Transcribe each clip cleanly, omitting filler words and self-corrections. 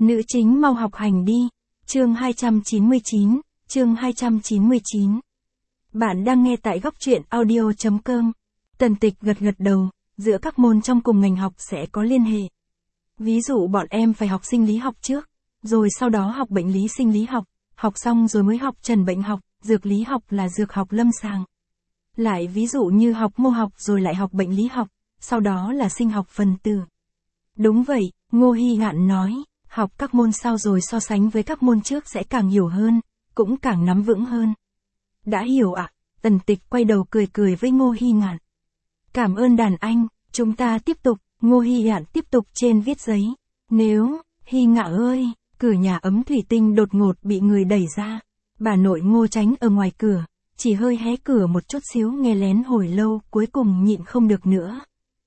Nữ chính mau học hành đi. Chương 299, chương 299. Bạn đang nghe tại góc truyện audio.com. Tần Tịch gật gật đầu, giữa các môn trong cùng ngành học sẽ có liên hệ. Ví dụ bọn em phải học sinh lý học trước, rồi sau đó học bệnh lý sinh lý học, học xong rồi mới học trần bệnh học, dược lý học là dược học lâm sàng. Lại ví dụ như học mô học rồi lại học bệnh lý học, sau đó là sinh học phần tử. Đúng vậy, Ngô Hy Ngạn nói, học các môn sau rồi so sánh với các môn trước sẽ càng hiểu hơn, cũng càng nắm vững hơn. Đã hiểu ạ? Tần Tịch quay đầu cười cười với Ngô Hy Ngạn. Cảm ơn đàn anh, chúng ta tiếp tục. Ngô Hy Ngạn tiếp tục trên viết giấy. Nếu, Hy Ngạ ơi, cửa nhà ấm thủy tinh đột ngột bị người đẩy ra. Bà nội Ngô tránh ở ngoài cửa, chỉ hơi hé cửa một chút xíu nghe lén hồi lâu, cuối cùng nhịn không được nữa.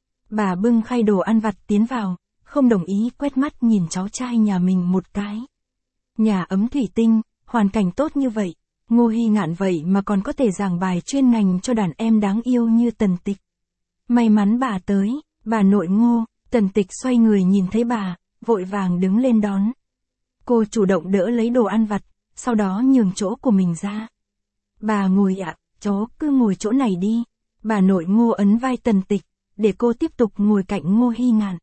Bà bưng khay đồ ăn vặt tiến vào, không đồng ý quét mắt nhìn cháu trai nhà mình một cái. Nhà ấm thủy tinh, hoàn cảnh tốt như vậy, Ngô Hy Ngạn vậy mà còn có thể giảng bài chuyên ngành cho đàn em đáng yêu như Tần Tịch. May mắn bà tới, bà nội Ngô. Tần Tịch xoay người nhìn thấy bà, vội vàng đứng lên đón. Cô chủ động đỡ lấy đồ ăn vặt, sau đó nhường chỗ của mình ra. Bà ngồi ạ, cháu cứ ngồi chỗ này đi. Bà nội Ngô ấn vai Tần Tịch, để cô tiếp tục ngồi cạnh Ngô Hy Ngạn.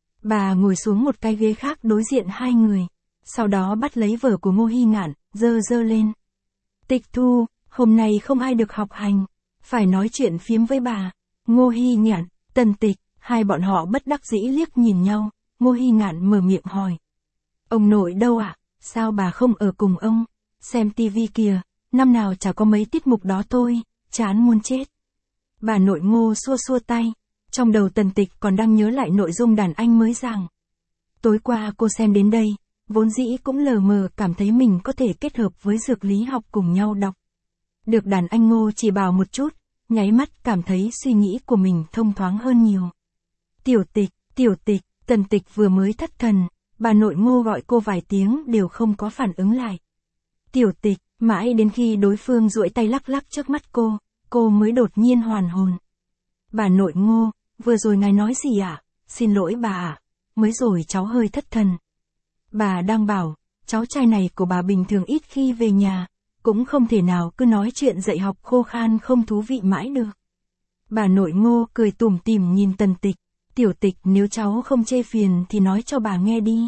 Bà ngồi xuống một cái ghế khác đối diện hai người, sau đó bắt lấy vở của Ngô Hy Ngạn, giơ lên. Tịch Thu, hôm nay không ai được học hành, phải nói chuyện phiếm với bà. Ngô Hy Ngạn, Tần Tịch, hai bọn họ bất đắc dĩ liếc nhìn nhau. Ngô Hy Ngạn mở miệng hỏi. Ông nội đâu ạ? Sao bà không ở cùng ông? Xem tivi kìa, năm nào chả có mấy tiết mục đó thôi, chán muốn chết. Bà nội Ngô xua xua tay, trong đầu Tần Tịch còn đang nhớ lại nội dung đàn anh mới giảng. Tối qua cô xem đến đây, vốn dĩ cũng lờ mờ cảm thấy mình có thể kết hợp với dược lý học cùng nhau đọc. Được đàn anh Ngô chỉ bảo một chút, nháy mắt cảm thấy suy nghĩ của mình thông thoáng hơn nhiều. Tiểu Tịch, Tần Tịch vừa mới thất thần, bà nội Ngô gọi cô vài tiếng đều không có phản ứng lại. Tiểu Tịch, mãi đến khi đối phương duỗi tay lắc lắc trước mắt cô mới đột nhiên hoàn hồn. Bà nội Ngô, vừa rồi ngài nói gì ạ? Xin lỗi bà ạ, mới rồi cháu hơi thất thần. Bà đang bảo, cháu trai này của bà bình thường ít khi về nhà, cũng không thể nào cứ nói chuyện dạy học khô khan không thú vị mãi được. Bà nội Ngô cười tủm tỉm nhìn Tần Tịch. Tiểu Tịch, nếu cháu không chê phiền thì nói cho bà nghe đi.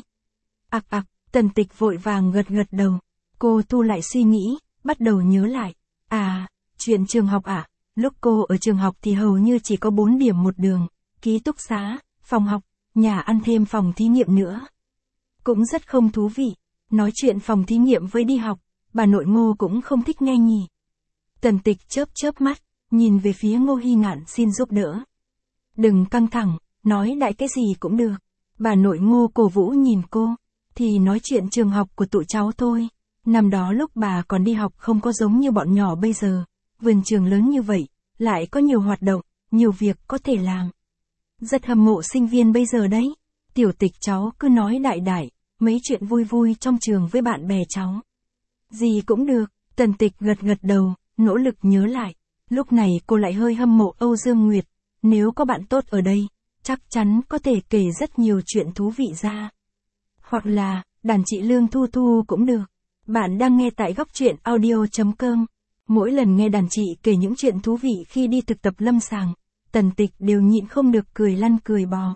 Tần Tịch vội vàng gật đầu. Cô thu lại suy nghĩ, bắt đầu nhớ lại. Chuyện trường học ạ. Lúc cô ở trường học thì hầu như chỉ có 4 điểm một đường, ký túc xá, phòng học, nhà ăn thêm phòng thí nghiệm nữa. Cũng rất không thú vị. Nói chuyện phòng thí nghiệm với đi học, bà nội Ngô cũng không thích nghe nhỉ. Tần Tịch chớp mắt, nhìn về phía Ngô Hy Ngạn xin giúp đỡ. Đừng căng thẳng, nói đại cái gì cũng được. Bà nội Ngô cổ vũ nhìn cô, thì nói chuyện trường học của tụi cháu thôi. Năm đó lúc bà còn đi học không có giống như bọn nhỏ bây giờ, vườn trường lớn như vậy, lại có nhiều hoạt động, nhiều việc có thể làm. Rất hâm mộ sinh viên bây giờ đấy. Tiểu Tịch, cháu cứ nói đại, mấy chuyện vui trong trường với bạn bè cháu. Gì cũng được. Tần Tịch gật đầu, nỗ lực nhớ lại. Lúc này cô lại hơi hâm mộ Âu Dương Nguyệt. Nếu có bạn tốt ở đây, chắc chắn có thể kể rất nhiều chuyện thú vị ra. Hoặc là, đàn chị Lương Thu Thu cũng được. Bạn đang nghe tại góc truyện audio.com. Mỗi lần nghe đàn chị kể những chuyện thú vị khi đi thực tập lâm sàng, Tần Tịch đều nhịn không được cười lăn cười bò.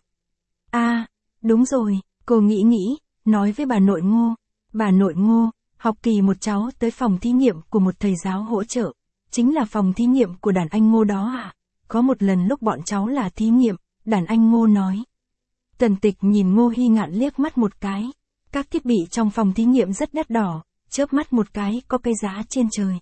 Đúng rồi, cô nghĩ, nói với bà nội Ngô. Bà nội Ngô, học kỳ một cháu tới phòng thí nghiệm của một thầy giáo hỗ trợ. Chính là phòng thí nghiệm của đàn anh Ngô đó à? Có một lần lúc bọn cháu là thí nghiệm, đàn anh Ngô nói. Tần Tịch nhìn Ngô Hy Ngạn liếc mắt một cái. Các thiết bị trong phòng thí nghiệm rất đắt đỏ, chớp mắt một cái có cái giá trên trời.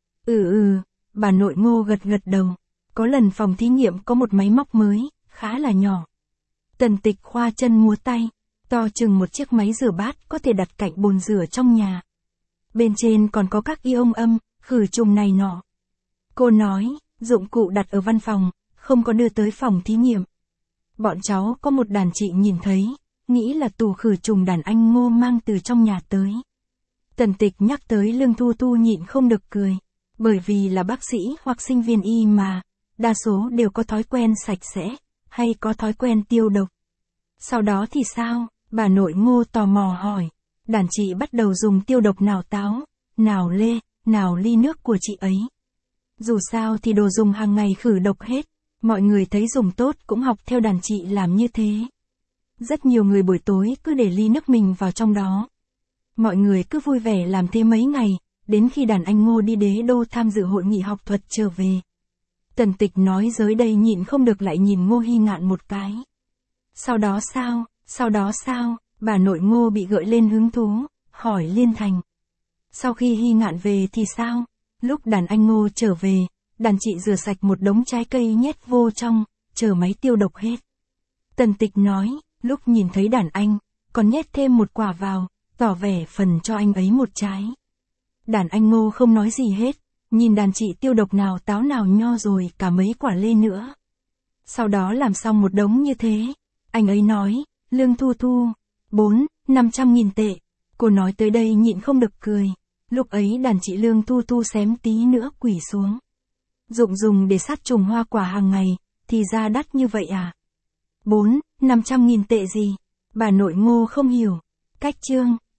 Bà nội Ngô gật đầu. Có lần phòng thí nghiệm có một máy móc mới, khá là nhỏ. Tần Tịch khoa chân múa tay, to chừng một chiếc máy rửa bát có thể đặt cạnh bồn rửa trong nhà. Bên trên còn có các ion âm, khử trùng này nọ. Cô nói, dụng cụ đặt ở văn phòng, không có đưa tới phòng thí nghiệm. Bọn cháu có một đàn chị nhìn thấy, nghĩ là tù khử trùng đàn anh Ngô mang từ trong nhà tới. Tần Tịch nhắc tới Lương Thu Thu nhịn không được cười, bởi vì là bác sĩ hoặc sinh viên y mà, đa số đều có thói quen sạch sẽ, hay có thói quen tiêu độc. Sau đó thì sao? Bà nội Ngô tò mò hỏi. Đàn chị bắt đầu dùng tiêu độc nào táo, nào lê, nào ly nước của chị ấy. Dù sao thì đồ dùng hàng ngày khử độc hết. Mọi người thấy dùng tốt cũng học theo đàn chị làm như thế. Rất nhiều người buổi tối cứ để ly nước mình vào trong đó. Mọi người cứ vui vẻ làm thế mấy ngày, đến khi đàn anh Ngô đi Đế Đô tham dự hội nghị học thuật trở về. Tần Tịch nói giới đây nhịn không được lại nhìn Ngô Hy Ngạn một cái. Sau đó sao, bà nội Ngô bị gợi lên hứng thú, hỏi Liên Thành. Sau khi Hy Ngạn về thì sao? Lúc đàn anh Ngô trở về, đàn chị rửa sạch một đống trái cây nhét vô trong, chờ máy tiêu độc hết. Tần Tịch nói, lúc nhìn thấy đàn anh, còn nhét thêm một quả vào, tỏ vẻ phần cho anh ấy một trái. Đàn anh Ngô không nói gì hết, nhìn đàn chị tiêu độc nào táo nào nho rồi cả mấy quả lê nữa. Sau đó làm xong một đống như thế, anh ấy nói, Lương Thu Thu, 500.000 tệ. Cô nói tới đây nhịn không được cười. Lúc ấy đàn chị Lương Thu Thu xém tí nữa quỳ xuống. Dụng dùng để sát trùng hoa quả hàng ngày, thì ra đắt như vậy à? 500.000 tệ gì? Bà nội Ngô không hiểu. Cách chương.